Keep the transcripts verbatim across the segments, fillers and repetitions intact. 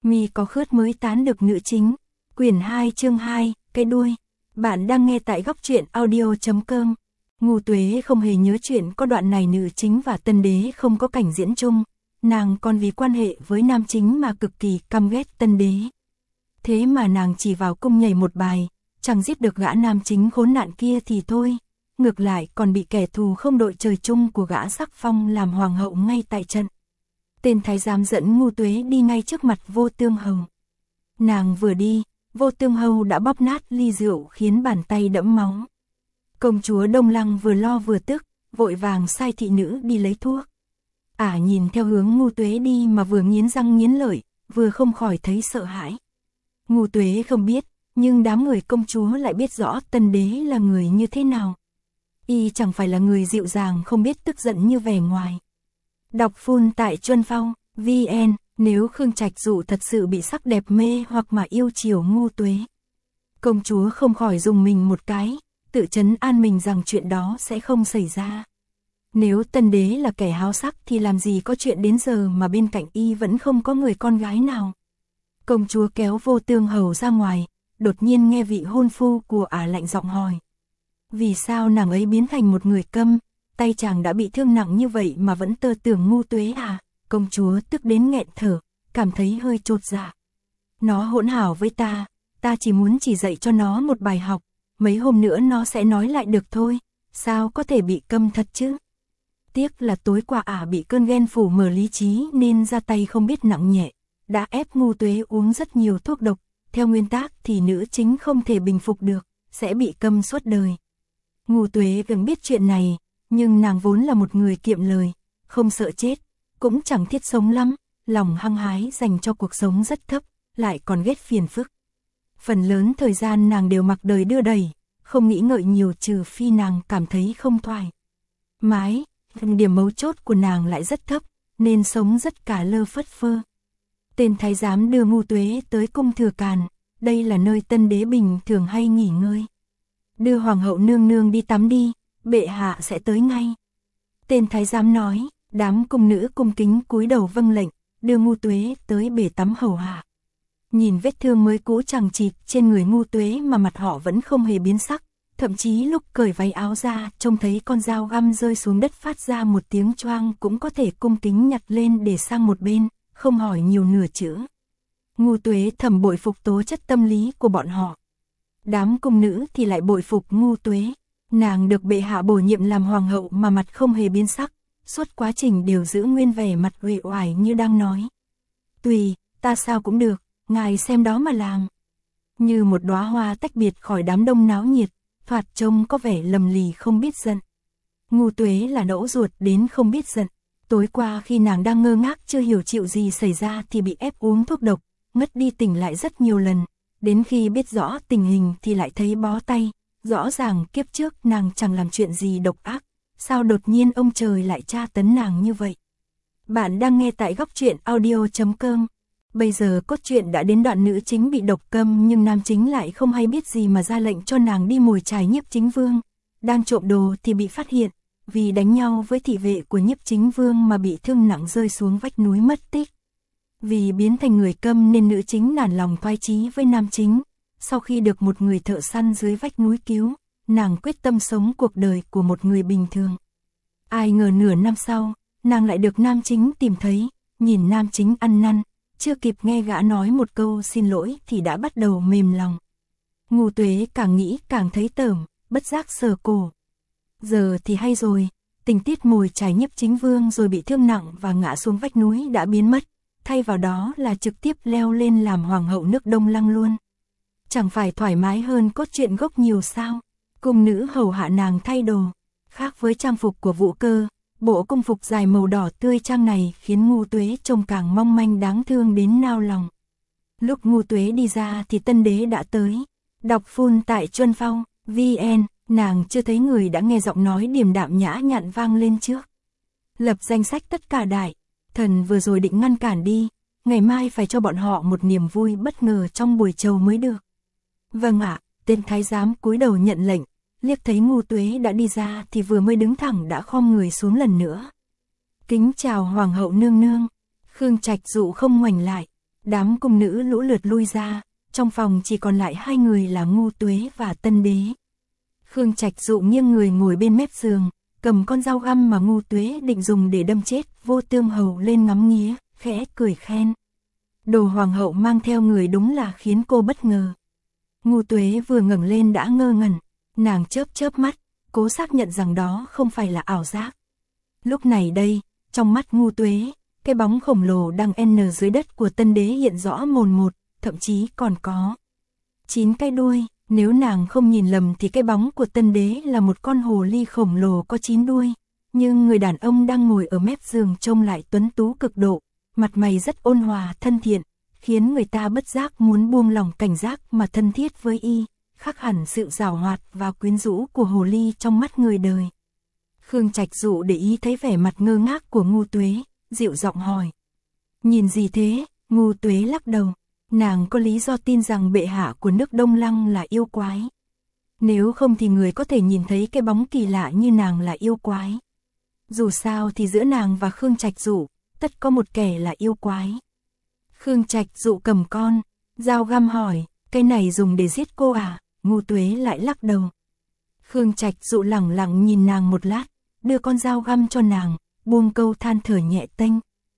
Mi có khướt mới tán được nữ chính. Quyển hai chương hai, cái đuôi. Bạn đang nghe tại góc truyện audio chấm com. Ngô Tuế không hề nhớ chuyện có đoạn này nữ chính và tân đế không có cảnh diễn chung. Nàng còn vì quan hệ với nam chính mà cực kỳ căm ghét tân đế. Thế mà nàng chỉ vào cung nhảy một bài, chẳng giết được gã nam chính khốn nạn kia thì thôi. Ngược lại còn bị kẻ thù không đội trời chung của gã sắc phong làm hoàng hậu ngay tại trận. Tên thái giám dẫn Ngô Tuế đi ngay trước mặt Vô Tương Hầu. Nàng vừa đi, Vô Tương Hầu đã bóp nát ly rượu khiến bàn tay đẫm máu. Công chúa Đông Lăng vừa lo vừa tức, vội vàng sai thị nữ đi lấy thuốc. Ả à, nhìn theo hướng Ngô Tuế đi mà vừa nghiến răng nghiến lợi, vừa không khỏi thấy sợ hãi. Ngô Tuế không biết, nhưng đám người công chúa lại biết rõ tân đế là người như thế nào. Y chẳng phải là người dịu dàng không biết tức giận như vẻ ngoài. Đọc full tại Chuân Phong, vn, nếu Khương Trạch Dụ thật sự bị sắc đẹp mê hoặc mà yêu chiều Ngô Tuế. Công chúa không khỏi dùng mình một cái, tự trấn an mình rằng chuyện đó sẽ không xảy ra. Nếu tân đế là kẻ háo sắc thì làm gì có chuyện đến giờ mà bên cạnh y vẫn không có người con gái nào. Công chúa kéo Vô Tương Hầu ra ngoài, đột nhiên nghe vị hôn phu của Ả lạnh giọng hỏi. Vì sao nàng ấy biến thành một người câm, tay chàng đã bị thương nặng như vậy mà vẫn tơ tưởng Ngô Tuế à? Công chúa tức đến nghẹn thở, cảm thấy hơi chột dạ. Nó hỗn hảo với ta, ta chỉ muốn chỉ dạy cho nó một bài học, mấy hôm nữa nó sẽ nói lại được thôi, sao có thể bị câm thật chứ? Tiếc là tối qua Ả bị cơn ghen phủ mờ lý trí nên ra tay không biết nặng nhẹ, đã ép Ngô Tuế uống rất nhiều thuốc độc, theo nguyên tắc thì nữ chính không thể bình phục được, sẽ bị câm suốt đời. Ngô Tuế vẫn biết chuyện này, nhưng nàng vốn là một người kiệm lời, không sợ chết, cũng chẳng thiết sống lắm, lòng hăng hái dành cho cuộc sống rất thấp, lại còn ghét phiền phức. Phần lớn thời gian nàng đều mặc đời đưa đẩy, không nghĩ ngợi nhiều trừ phi nàng cảm thấy không thoải mái, điểm mấu chốt của nàng lại rất thấp, nên sống rất cả lơ phất phơ. Tên thái giám đưa Ngô Tuế tới cung Thừa Càn, đây là nơi tân đế bình thường hay nghỉ ngơi. Đưa hoàng hậu nương nương đi tắm đi, bệ hạ sẽ tới ngay. Tên thái giám nói, đám cung nữ cung kính cúi đầu vâng lệnh, đưa Ngô Tuế tới bể tắm hầu hạ. Nhìn vết thương mới cũ chằng chịt trên người Ngô Tuế mà mặt họ vẫn không hề biến sắc, thậm chí lúc cởi váy áo ra trông thấy con dao găm rơi xuống đất phát ra một tiếng choang cũng có thể cung kính nhặt lên để sang một bên, không hỏi nhiều nửa chữ. Ngô Tuế thầm bội phục tố chất tâm lý của bọn họ. Đám cung nữ thì lại bội phục Ngô Tuế, nàng được bệ hạ bổ nhiệm làm hoàng hậu mà mặt không hề biến sắc, suốt quá trình đều giữ nguyên vẻ mặt uể oải như đang nói. Tùy, ta sao cũng được, ngài xem đó mà làm. Như một đóa hoa tách biệt khỏi đám đông náo nhiệt, thoạt trông có vẻ lầm lì không biết giận. Ngô Tuế là nẫu ruột đến không biết giận. Tối qua khi nàng đang ngơ ngác chưa hiểu chịu gì xảy ra thì bị ép uống thuốc độc, ngất đi tỉnh lại rất nhiều lần. Đến khi biết rõ tình hình thì lại thấy bó tay, rõ ràng kiếp trước nàng chẳng làm chuyện gì độc ác, sao đột nhiên ông trời lại tra tấn nàng như vậy. Bạn đang nghe tại góc truyện audio chấm com. Bây giờ cốt truyện đã đến đoạn nữ chính bị độc câm nhưng nam chính lại không hay biết gì mà ra lệnh cho nàng đi mồi chài Nhiếp Chính Vương. Đang trộm đồ thì bị phát hiện, vì đánh nhau với thị vệ của Nhiếp Chính Vương mà bị thương nặng rơi xuống vách núi mất tích. Vì biến thành người câm nên nữ chính nản lòng thoái chí với nam chính. Sau khi được một người thợ săn dưới vách núi cứu, nàng quyết tâm sống cuộc đời của một người bình thường. Ai ngờ nửa năm sau, nàng lại được nam chính tìm thấy, nhìn nam chính ăn năn, chưa kịp nghe gã nói một câu xin lỗi thì đã bắt đầu mềm lòng. Ngô Tuế càng nghĩ càng thấy tởm, bất giác sờ cổ. Giờ thì hay rồi, tình tiết mồi chài Nhiếp Chính Vương rồi bị thương nặng và ngã xuống vách núi đã biến mất, thay vào đó là trực tiếp leo lên làm hoàng hậu nước Đông Lăng luôn. Chẳng phải thoải mái hơn cốt truyện gốc nhiều sao? Cung nữ hầu hạ nàng thay đồ, khác với trang phục của Vũ Cơ, bộ cung phục dài màu đỏ tươi trang này khiến Ngô Tuế trông càng mong manh đáng thương đến nao lòng. Lúc Ngô Tuế đi ra thì tân đế đã tới. Đọc full tại Chuân Phong, vn, nàng chưa thấy người đã nghe giọng nói điềm đạm nhã nhặn vang lên trước. Lập danh sách tất cả đại, thần vừa rồi định ngăn cản đi, ngày mai phải cho bọn họ một niềm vui bất ngờ trong buổi trầu mới được. Vâng ạ, tên thái giám cúi đầu nhận lệnh, liếc thấy Ngô Tuế đã đi ra thì vừa mới đứng thẳng đã khom người xuống lần nữa. Kính chào hoàng hậu nương nương. Khương Trạch Dụ không ngoảnh lại, Đám cung nữ lũ lượt lui ra, trong phòng chỉ còn lại hai người là Ngu Tuế và Tân Đế. Khương Trạch Dụ nghiêng người ngồi bên mép giường, cầm con dao găm mà Ngu Tuế định dùng để đâm chết Vô Tương Hầu lên ngắm nghía, khẽ cười khen. Đồ hoàng hậu mang theo người đúng là khiến cô bất ngờ. Ngu Tuế vừa ngẩng lên đã ngơ ngẩn, nàng chớp chớp mắt, cố xác nhận rằng đó không phải là ảo giác. Lúc này đây, trong mắt Ngu Tuế, cái bóng khổng lồ đang n dưới đất của Tân Đế hiện rõ mồn một, thậm chí còn có chín cái đuôi. Nếu nàng không nhìn lầm thì cái bóng của Tân Đế là một con hồ ly khổng lồ có chín đuôi, nhưng người đàn ông đang ngồi ở mép giường trông lại tuấn tú cực độ, mặt mày rất ôn hòa thân thiện, khiến người ta bất giác muốn buông lòng cảnh giác mà thân thiết với y, khác hẳn sự giảo hoạt và quyến rũ của hồ ly trong mắt người đời. Khương Trạch Dụ để ý thấy vẻ mặt ngơ ngác của Ngu Tuế, dịu giọng hỏi. Nhìn gì thế? Ngu Tuế lắc đầu. Nàng có lý do tin rằng bệ hạ của nước Đông Lăng là yêu quái. Nếu không thì người có thể nhìn thấy cái bóng kỳ lạ như nàng là yêu quái. Dù sao thì giữa nàng và Khương Trạch Dụ, tất có một kẻ là yêu quái. Khương Trạch Dụ cầm con dao găm hỏi, cái này dùng để giết cô à? Ngu Tuế lại lắc đầu. Khương Trạch Dụ lẳng lặng nhìn nàng một lát, đưa con dao găm cho nàng, buông câu than thở nhẹ tênh.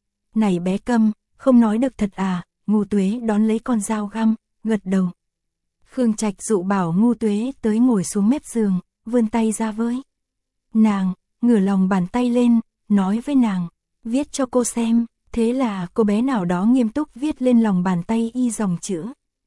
Này bé câm, không nói được thật à? Ngu Tuế đón lấy con dao găm, gật đầu. Khương Trạch Dụ bảo Ngu Tuế tới ngồi xuống mép giường, vươn tay ra với nàng, ngửa lòng bàn tay lên, nói với nàng, viết cho cô xem. Thế là cô bé nào đó nghiêm túc viết lên lòng bàn tay y dòng chữ.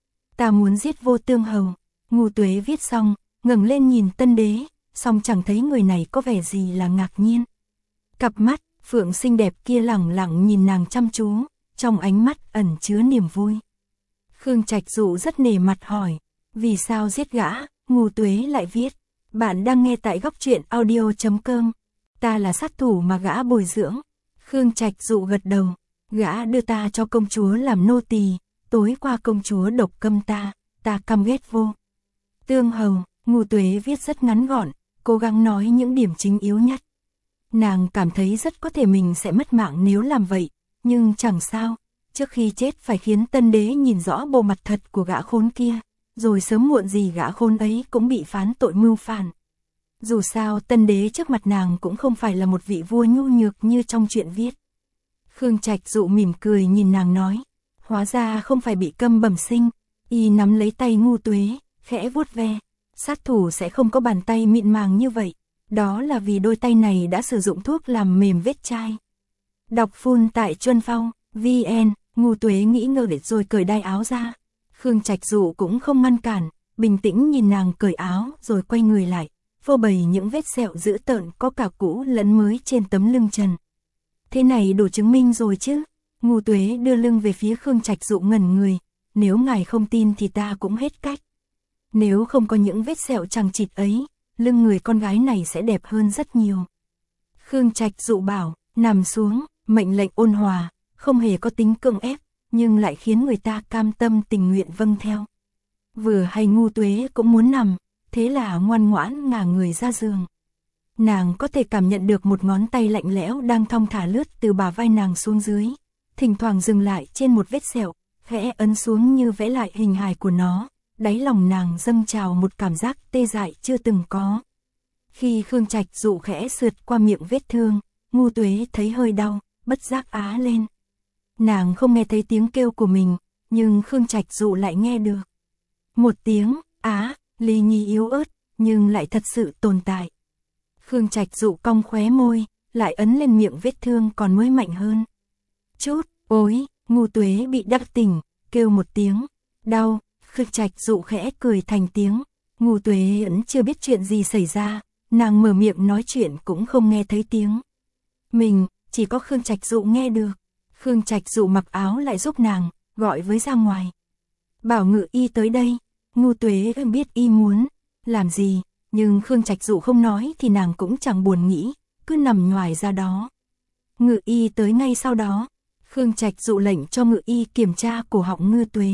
Ta muốn giết Vô Tương Hầu. Ngu Tuế viết xong, ngẩng lên nhìn Tân Đế, song chẳng thấy người này có vẻ gì là ngạc nhiên. Cặp mắt phượng xinh đẹp kia lẳng lặng nhìn nàng chăm chú, trong ánh mắt ẩn chứa niềm vui. Khương Trạch Dụ rất nể mặt hỏi, vì sao giết gã? Ngu Tuế lại viết, bạn đang nghe tại góc truyện audio chấm com. Ta là sát thủ mà gã bồi dưỡng. Khương Trạch Dụ gật đầu, gã đưa ta cho công chúa làm nô tỳ, tối qua công chúa độc câm ta, ta căm ghét Vô Tương Hầu. Ngu Tuế viết rất ngắn gọn, cố gắng nói những điểm chính yếu nhất. Nàng cảm thấy rất có thể mình sẽ mất mạng nếu làm vậy, nhưng chẳng sao, trước khi chết phải khiến Tân Đế nhìn rõ bộ mặt thật của gã khốn kia, rồi sớm muộn gì gã khốn ấy cũng bị phán tội mưu phản. Dù sao Tân Đế trước mặt nàng cũng không phải là một vị vua nhu nhược như trong truyện viết. Khương Trạch Dụ mỉm cười nhìn nàng nói, hóa ra không phải bị câm bẩm sinh. Y nắm lấy tay Ngu Tuế, khẽ vuốt ve, sát thủ sẽ không có bàn tay mịn màng như vậy, đó là vì đôi tay này đã sử dụng thuốc làm mềm vết chai. Đọc full tại Chuân Phong, vn. Ngu Tuế nghĩ ngợi để rồi cởi đai áo ra. Khương Trạch Dụ cũng không ngăn cản, bình tĩnh nhìn nàng cởi áo rồi quay người lại, phô bày những vết sẹo dữ tợn có cả cũ lẫn mới trên tấm lưng trần. Thế này đủ chứng minh rồi chứ? Ngu Tuế đưa lưng về phía Khương Trạch Dụ ngẩn người, nếu ngài không tin thì ta cũng hết cách. Nếu không có những vết sẹo chằng chịt ấy, lưng người con gái này sẽ đẹp hơn rất nhiều. Khương Trạch Dụ bảo, nằm xuống, mệnh lệnh ôn hòa, không hề có tính cưỡng ép, nhưng lại khiến người ta cam tâm tình nguyện vâng theo. Vừa hay Ngu Tuế cũng muốn nằm, thế là ngoan ngoãn ngả người ra giường. Nàng có thể cảm nhận được một ngón tay lạnh lẽo đang thong thả lướt từ bả vai nàng xuống dưới, thỉnh thoảng dừng lại trên một vết sẹo, khẽ ấn xuống như vẽ lại hình hài của nó, đáy lòng nàng dâng trào một cảm giác tê dại chưa từng có. Khi Khương Trạch Dụ khẽ sượt qua miệng vết thương, Ngu Tuế thấy hơi đau, bất giác á lên. Nàng không nghe thấy tiếng kêu của mình, nhưng Khương Trạch Dụ lại nghe được. Một tiếng á, ly nhi yếu ớt, nhưng lại thật sự tồn tại. Khương Trạch Dụ cong khóe môi, lại ấn lên miệng vết thương còn mới mạnh hơn. Chút, ối, Ngu Tuế bị đắc tỉnh, kêu một tiếng, đau. Khương Trạch Dụ khẽ cười thành tiếng. Ngu Tuế ẩn chưa biết chuyện gì xảy ra, nàng mở miệng nói chuyện cũng không nghe thấy tiếng mình, chỉ có Khương Trạch Dụ nghe được. Khương Trạch Dụ mặc áo lại giúp nàng, gọi với ra ngoài. Bảo Ngự Y tới đây. Ngu Tuế biết y muốn làm gì, nhưng Khương Trạch Dụ không nói thì nàng cũng chẳng buồn nghĩ, cứ nằm nhoài ra đó. Ngự Y tới ngay sau đó. Khương Trạch Dụ lệnh cho Ngự Y kiểm tra cổ họng Ngu Tuế.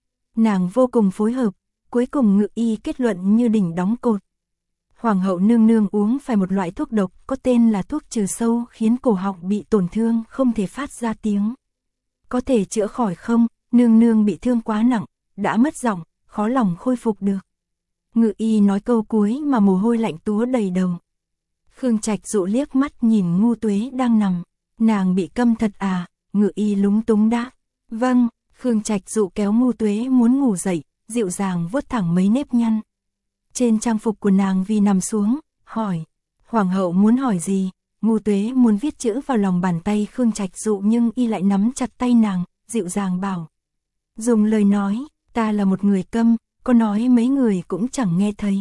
Nàng vô cùng phối hợp, cuối cùng Ngự Y kết luận như đỉnh đóng cột. Hoàng hậu nương nương uống phải một loại thuốc độc có tên là thuốc trừ sâu khiến cổ họng bị tổn thương không thể phát ra tiếng. Có thể chữa khỏi không? Nương nương bị thương quá nặng, đã mất giọng, khó lòng khôi phục được. Ngự y nói câu cuối mà mồ hôi lạnh túa đầy đầu. Khương Trạch Dụ liếc mắt nhìn Ngu Tuế đang nằm. Nàng bị câm thật à? Ngự y lúng túng đáp. Vâng. Khương Trạch Dụ kéo Ngu Tuế muốn ngủ dậy, dịu dàng vuốt thẳng mấy nếp nhăn trên trang phục của nàng vì nằm xuống, hỏi. Hoàng hậu muốn hỏi gì? Ngu Tuế muốn viết chữ vào lòng bàn tay Khương Trạch Dụ nhưng y lại nắm chặt tay nàng, dịu dàng bảo. Dùng lời nói, ta là một người câm, có nói mấy người cũng chẳng nghe thấy.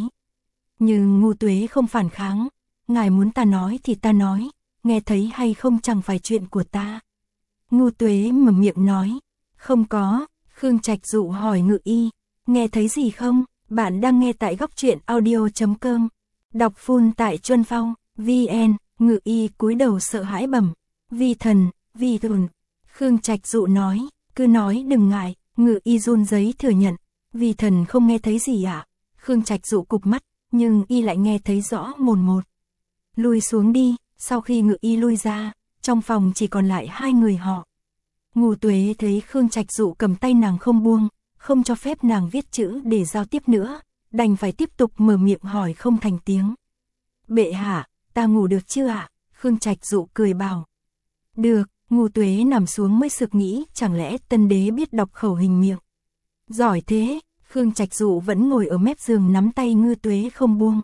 Nhưng Ngu Tuế không phản kháng, ngài muốn ta nói thì ta nói, nghe thấy hay không chẳng phải chuyện của ta. Ngu Tuế mở miệng nói, không có. Khương Trạch Dụ hỏi Ngự y, nghe thấy gì không? Bạn đang nghe tại góc truyện audio chấm com. Đọc full tại Chuân Phong, vn. Ngự y cúi đầu sợ hãi bẩm, vi thần, vi thần. Khương Trạch Dụ nói, cứ nói đừng ngại. Ngự y run giấy thừa nhận, vi thần không nghe thấy gì ạ. À? Khương Trạch Dụ cụp mắt, nhưng y lại nghe thấy rõ mồn một. Lui xuống đi. Sau khi Ngự y lui ra, trong phòng chỉ còn lại hai người họ. Ngu Tuế thấy Khương Trạch Dụ cầm tay nàng không buông, không cho phép nàng viết chữ để giao tiếp nữa, đành phải tiếp tục mở miệng hỏi không thành tiếng. Bệ hạ, ta ngủ được chưa ạ? À? Khương Trạch Dụ cười bảo. Được. Ngu Tuế nằm xuống mới sực nghĩ chẳng lẽ tân đế biết đọc khẩu hình miệng. Giỏi thế. Khương Trạch Dụ vẫn ngồi ở mép giường nắm tay Ngu Tuế không buông.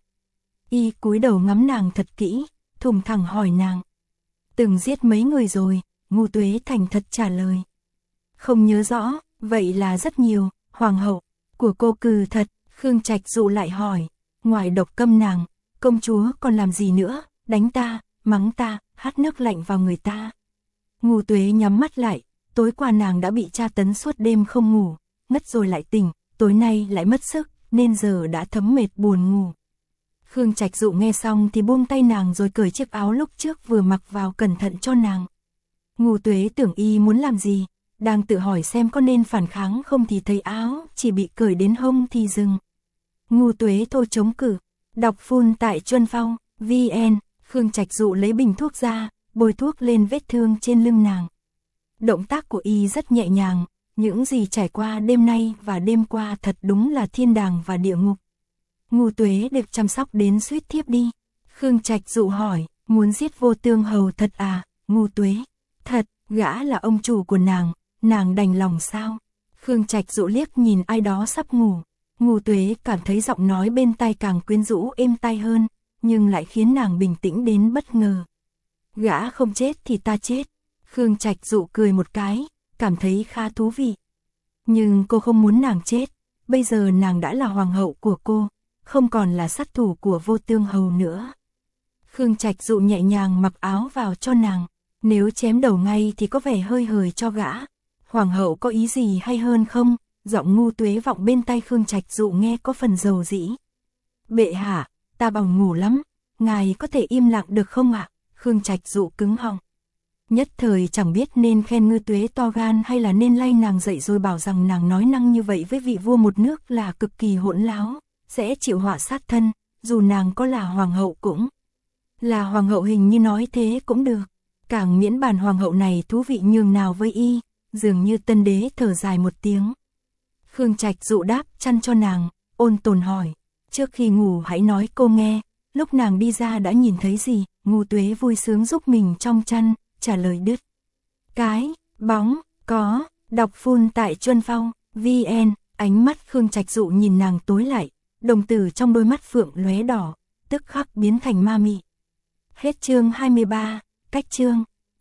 Y cúi đầu ngắm nàng thật kỹ, thùng thẳng hỏi nàng. Từng giết mấy người rồi? Ngu Tuế thành thật trả lời. Không nhớ rõ. Vậy là rất nhiều. Hoàng hậu của cô cừ thật. Khương Trạch Dụ lại hỏi. Ngoài độc câm nàng, công chúa còn làm gì nữa? Đánh ta, mắng ta, hắt nước lạnh vào người ta. Ngu Tuế nhắm mắt lại. Tối qua nàng đã bị tra tấn suốt đêm không ngủ, ngất rồi lại tỉnh, tối nay lại mất sức, nên giờ đã thấm mệt buồn ngủ. Khương Trạch Dụ nghe xong thì buông tay nàng rồi cởi chiếc áo lúc trước vừa mặc vào cẩn thận cho nàng. Ngu Tuế tưởng y muốn làm gì, đang tự hỏi xem có nên phản kháng không thì thấy áo chỉ bị cởi đến hông thì dừng. Ngu Tuế thôi chống cự. Đọc full tại Chuân Phong, vn. Khương Trạch Dụ lấy bình thuốc ra, bôi thuốc lên vết thương trên lưng nàng. Động tác của y rất nhẹ nhàng, những gì trải qua đêm nay và đêm qua thật đúng là thiên đàng và địa ngục. Ngu Tuế được chăm sóc đến suýt thiếp đi. Khương Trạch Dụ hỏi, muốn giết Vô Tương Hầu thật à? Ngu Tuế, thật. Gã là ông chủ của nàng, nàng đành lòng sao? Khương Trạch Dụ liếc nhìn ai đó sắp ngủ. Ngu Tuế cảm thấy giọng nói bên tai càng quyến rũ êm tai hơn, nhưng lại khiến nàng bình tĩnh đến bất ngờ. Gã không chết thì ta chết. Khương Trạch Dụ cười một cái, cảm thấy khá thú vị. Nhưng cô không muốn nàng chết, bây giờ nàng đã là hoàng hậu của cô, không còn là sát thủ của Vô Tương Hầu nữa. Khương Trạch Dụ nhẹ nhàng mặc áo vào cho nàng, nếu chém đầu ngay thì có vẻ hơi hời cho gã. Hoàng hậu có ý gì hay hơn không? Giọng Ngu Tuế vọng bên tai Khương Trạch Dụ nghe có phần dầu dĩ. Bệ hạ, ta bỏng ngủ lắm, ngài có thể im lặng được không ạ? À? Khương Trạch Dụ cứng họng. Nhất thời chẳng biết nên khen Ngu Tuế to gan hay là nên lay nàng dậy rồi bảo rằng nàng nói năng như vậy với vị vua một nước là cực kỳ hỗn láo, sẽ chịu họa sát thân, dù nàng có là hoàng hậu cũng. Là hoàng hậu hình như nói thế cũng được, càng miễn bàn hoàng hậu này thú vị nhường nào với y. Dường như tân đế thở dài một tiếng. Khương Trạch Dụ đáp chăn cho nàng, ôn tồn hỏi, trước khi ngủ hãy nói cô nghe, lúc nàng đi ra đã nhìn thấy gì? Ngu Tuế vui sướng giúp mình trong chăn, trả lời đứt. Cái, bóng, có. Đọc full tại Chuân Phong, vn. Ánh mắt Khương Trạch Dụ nhìn nàng tối lại, đồng tử trong đôi mắt phượng lóe đỏ, tức khắc biến thành ma mị. Hết chương hai mươi ba, cách chương.